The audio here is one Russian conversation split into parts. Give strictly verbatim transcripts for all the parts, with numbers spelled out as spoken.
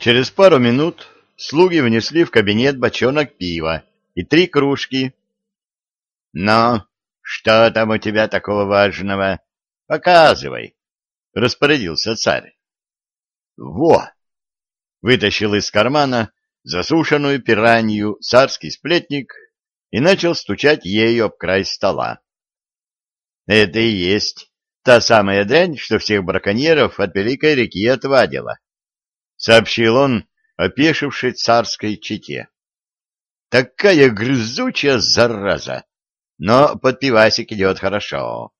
Через пару минут слуги внесли в кабинет бочонок пива и три кружки. — Ну, что там у тебя такого важного? Показывай, — распорядился царь. — Во! — вытащил из кармана засушенную пиранью царский сплетник и начал стучать ею об край стола. — Это и есть та самая дрянь, что всех браконьеров от Великой реки отвадила, — сообщил он опешившей царской чете. — Такая грызучая зараза, но под пивасик идет хорошо.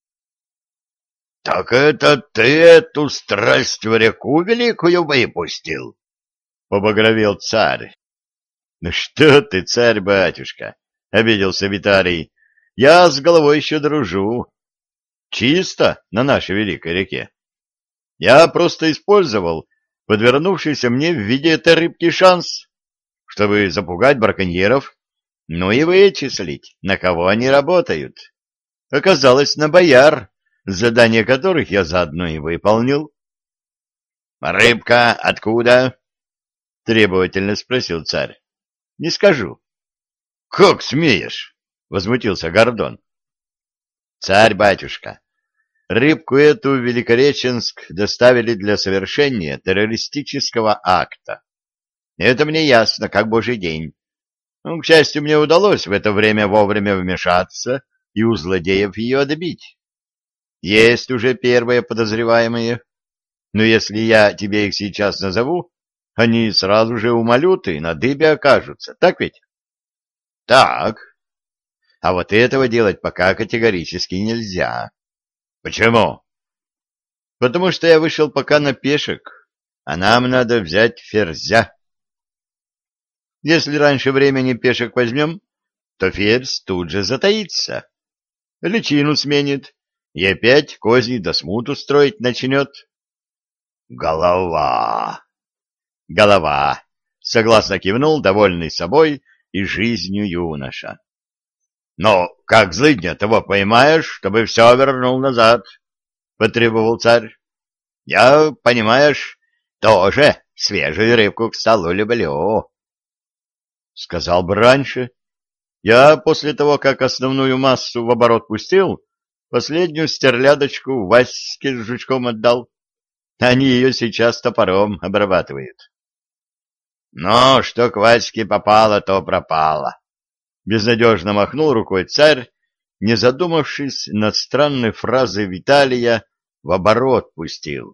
— Так это ты эту страсть в реку великую выпустил? — побагровел царь. — Ну что ты, царь-батюшка, — обиделся Виталий, — я с головой еще дружу. Чисто на нашей великой реке. Я просто использовал подвернувшийся мне в виде этой рыбки шанс, чтобы запугать браконьеров, ну и вычислить, на кого они работают. Оказалось, на бояр, задание которых я заодно и выполнил. — Рыбка откуда? — требовательно спросил царь. — Не скажу. — Как смеешь? — возмутился Гордон. — Царь-батюшка, рыбку эту в Великореченск доставили для совершения террористического акта. Это мне ясно, как божий день. Ну, к счастью, мне удалось в это время вовремя вмешаться и у злодеев ее отбить. Есть уже первые подозреваемые, но если я тебе их сейчас назову, они сразу же умолют и на дыбе окажутся, так ведь? Так. А вот этого делать пока категорически нельзя. Почему? Потому что я вышел пока на пешек, а нам надо взять ферзя. Если раньше времени пешек возьмем, то ферзь тут же затаится, личину сменит и опять козий да смуту строить начнет. Голова! Голова! Согласно кивнул довольный собой и жизнью юноша. Но как злыдня того поймаешь, чтобы все вернул назад? — потребовал царь. — Я, понимаешь, тоже свежую рыбку к столу люблю. — Сказал бы раньше. Я после того, как основную массу в оборот пустил, последнюю стерлядочку Ваське с жучком отдал. Они ее сейчас топором обрабатывают. — Ну, что к Ваське попало, то пропало. Безнадежно махнул рукой царь, не задумавшись над странной фразой Виталия «в оборот пустил».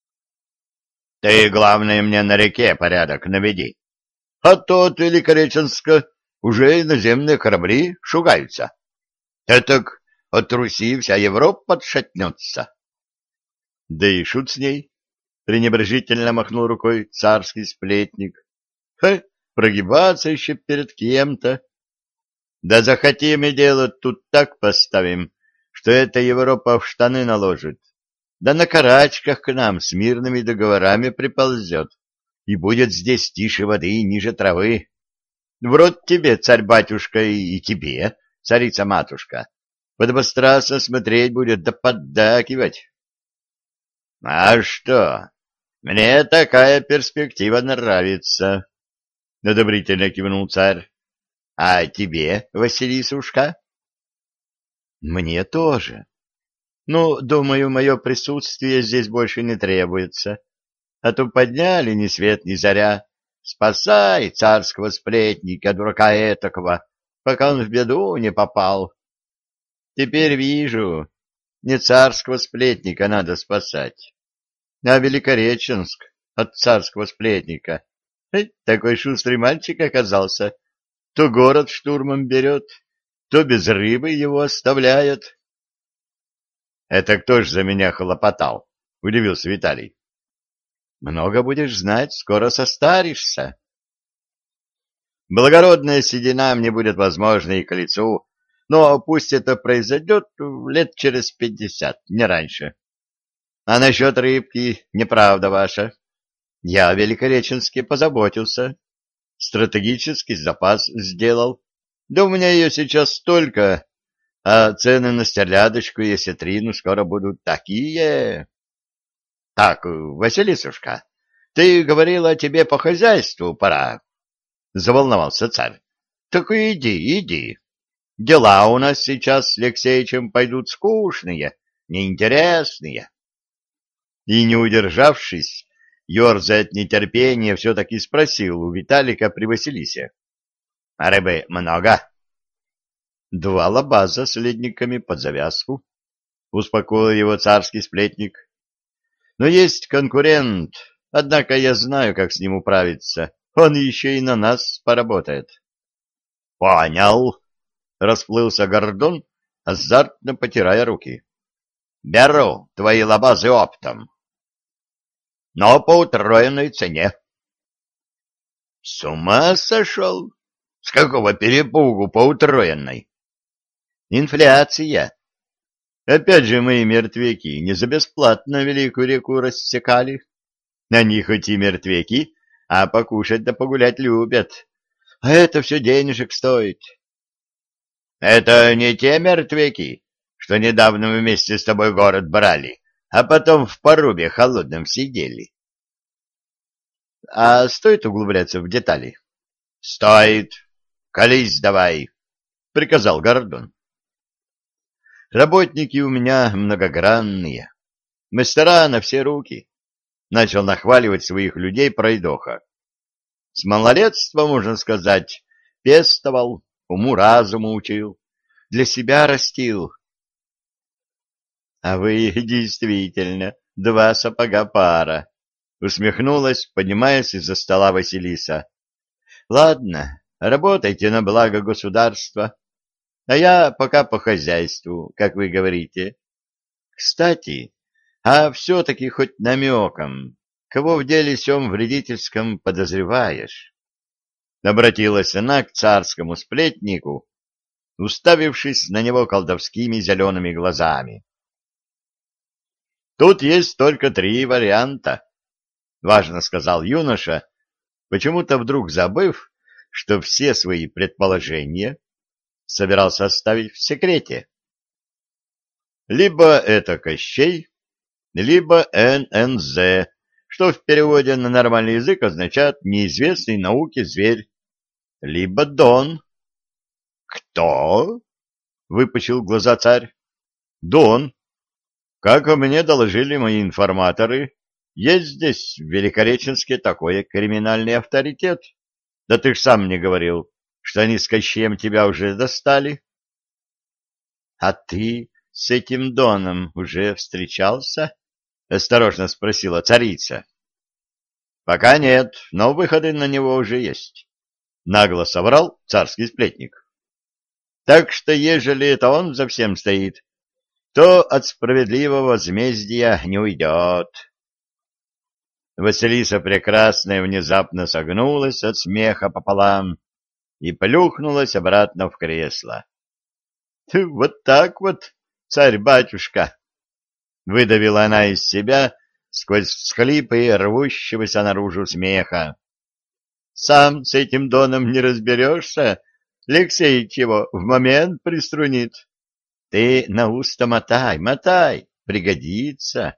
— Ты, главное, мне на реке порядок наведи. А то от Великореченска уже иноземные корабли шугаются. Этак от Руси вся Европа отшатнется. — Да и шут с ней, — пренебрежительно махнул рукой царский сплетник. — Хе, прогибаться еще перед кем-то. Да захотим и делать тут так поставим, что эта Европа в штаны наложит, да на карачках к нам с мирными договорами приползет, и будет здесь тише воды и ниже травы. В рот тебе, царь-батюшка, и тебе, царица-матушка, подобострастно смотреть будет да поддакивать. — А что, мне такая перспектива нравится, — одобрительно кивнул царь. — А тебе, Василисушка? — Мне тоже. Ну, думаю, мое присутствие здесь больше не требуется. А то подняли ни свет ни заря. Спасай царского сплетника, дурака этакого, пока он в беду не попал. Теперь вижу, не царского сплетника надо спасать, а Великореченск от царского сплетника. Эй, такой шустрый мальчик оказался. То город штурмом берет, то без рыбы его оставляет. — Это кто ж за меня хлопотал? — удивился Виталий. — Много будешь знать, скоро состаришься. Благородная седина мне будет возможна и к лицу, но пусть это произойдет лет через пятьдесят, не раньше. А насчет рыбки неправда ваша. Я в Великореченске позаботился, стратегический запас сделал. Да у меня ее сейчас столько, а цены на стерлядочку и осетрину скоро будут такие. Так, Василисушка, Ты говорила, тебе по хозяйству пора, — заволновался царь. — Так иди, иди. Дела у нас сейчас с Алексеичем пойдут скучные, неинтересные. И, не удержавшись, ерзая от нетерпения, все-таки спросил у Виталика при Василисе. — А рыбы много? — Два лабаза с ледниками под завязку, — успокоил его царский сплетник. — Но есть конкурент, однако я знаю, как с ним управиться. Он еще и на нас поработает. — Понял, — расплылся Гордон, азартно потирая руки. — Беру твои лабазы оптом. Но по утроенной цене. — С ума сошел? С какого перепугу по утроенной? — Инфляция. Опять же мои мертвяки не за бесплатно великую реку рассекали. Они хоть и мертвяки, а покушать да погулять любят. А это все денежек стоит. — Это не те мертвяки, что недавно мы вместе с тобой город брали, а потом в порубе холодном сидели. — А стоит углубляться в детали? — Стоит. Колись давай, — приказал Гордон. — Работники у меня многогранные. Мастера на все руки. Начал нахваливать своих людей пройдоха. С малолетства, можно сказать, пестовал, уму-разуму учил, для себя растил. — А вы действительно два сапога пара, — усмехнулась, поднимаясь из-за стола Василиса. — Ладно, работайте на благо государства, а я пока по хозяйству, как вы говорите. Кстати, а все-таки хоть намеком, кого в деле сём вредительском подозреваешь? Обратилась она к царскому сплетнику, уставившись на него колдовскими зелеными глазами. Тут есть только три варианта, — важно сказал юноша, почему-то вдруг забыв, что все свои предположения собирался оставить в секрете. Либо это Кощей, либо эн эн зэ, что в переводе на нормальный язык означает «неизвестный науке зверь», либо Дон. — Кто? — выпучил глаза царь. — Дон. Как мне доложили мои информаторы, есть здесь в Великореченске такой криминальный авторитет. Да ты ж сам мне говорил, что они с Кощеем тебя уже достали. — А ты с этим Доном уже встречался? — осторожно спросила царица. — Пока нет, но выходы на него уже есть. Нагло соврал царский сплетник. Так что, ежели это он за всем стоит, то от справедливого возмездия не уйдет. Василиса Прекрасная внезапно согнулась от смеха пополам и плюхнулась обратно в кресло. — Вот так вот, царь-батюшка! — выдавила она из себя сквозь всхлипы рвущегося наружу смеха. — Сам с этим Доном не разберешься, Алексеич его в момент приструнит. Ты на уста мотай, мотай, пригодится.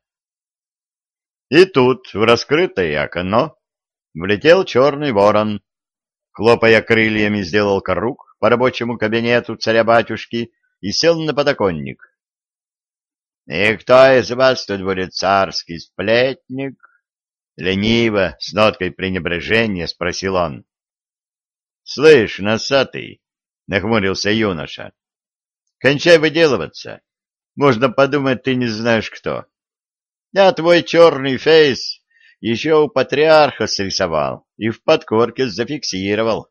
И тут в раскрытое окно влетел черный ворон, хлопая крыльями, сделал круг по рабочему кабинету царя-батюшки и сел на подоконник. — И кто из вас тут будет царский сплетник? — лениво, с ноткой пренебрежения спросил он. — Слышь, носатый, — нахмурился юноша, — кончай выделываться. Можно подумать, ты не знаешь кто. Я твой черный фейс еще у патриарха срисовал и в подкорке зафиксировал.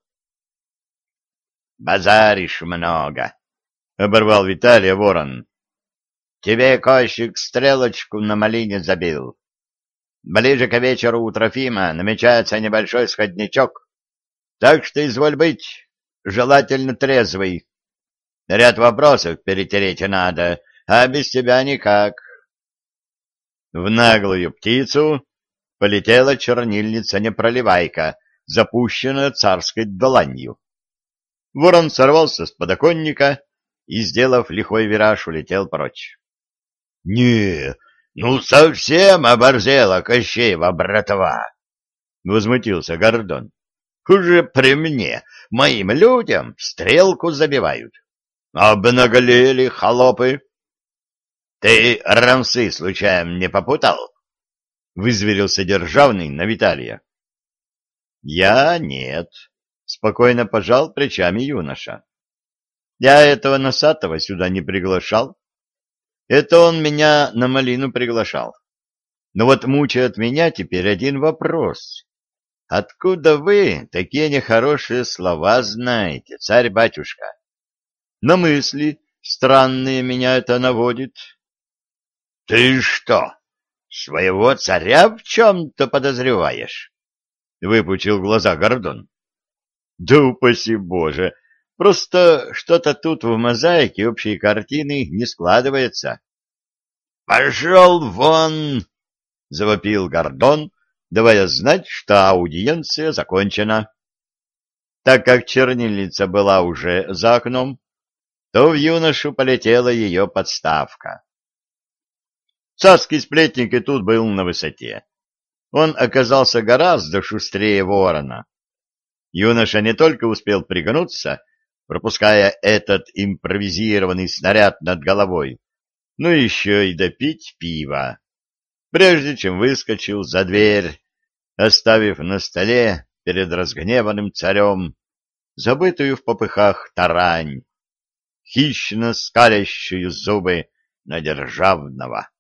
— Базаришь много, — оборвал Виталия ворон. — Тебе Кощик стрелочку на малине забил. Ближе к вечеру у Трофима намечается небольшой сходнячок, так что изволь быть, желательно трезвый. Ряд вопросов перетереть надо, а без тебя никак. В наглую птицу полетела чернильница-непроливайка, запущенная царской доланью. Ворон сорвался с подоконника и, сделав лихой вираж, улетел прочь. — Не, ну совсем оборзела Кощеева братва! — возмутился Гордон. — Уже при мне, моим людям, стрелку забивают. Обнаглели холопы. — Ты рамсы, случаем, не попутал? — вызверился Державный на Виталия. — Я нет, — спокойно пожал плечами юноша. — Я этого носатого сюда не приглашал. Это он меня на малину приглашал. Но вот мучает меня теперь один вопрос. Откуда вы такие нехорошие слова знаете, царь-батюшка? На мысли странные меня это наводит. — Ты что, своего царя в чем-то подозреваешь? — выпучил глаза Гордон. — Да упаси Боже! Просто что-то тут в мозаике общей картины не складывается. — Пошел вон! — завопил Гордон, давая знать, что аудиенция закончена. Так как чернильница была уже за окном, то в юношу полетела ее подставка. Царский сплетник и тут был на высоте. Он оказался гораздо шустрее ворона. Юноша не только успел пригнуться, пропуская этот импровизированный снаряд над головой, но еще и допить пива, прежде чем выскочил за дверь, оставив на столе перед разгневанным царем забытую в попыхах тарань, хищно скалящую зубы на Державного.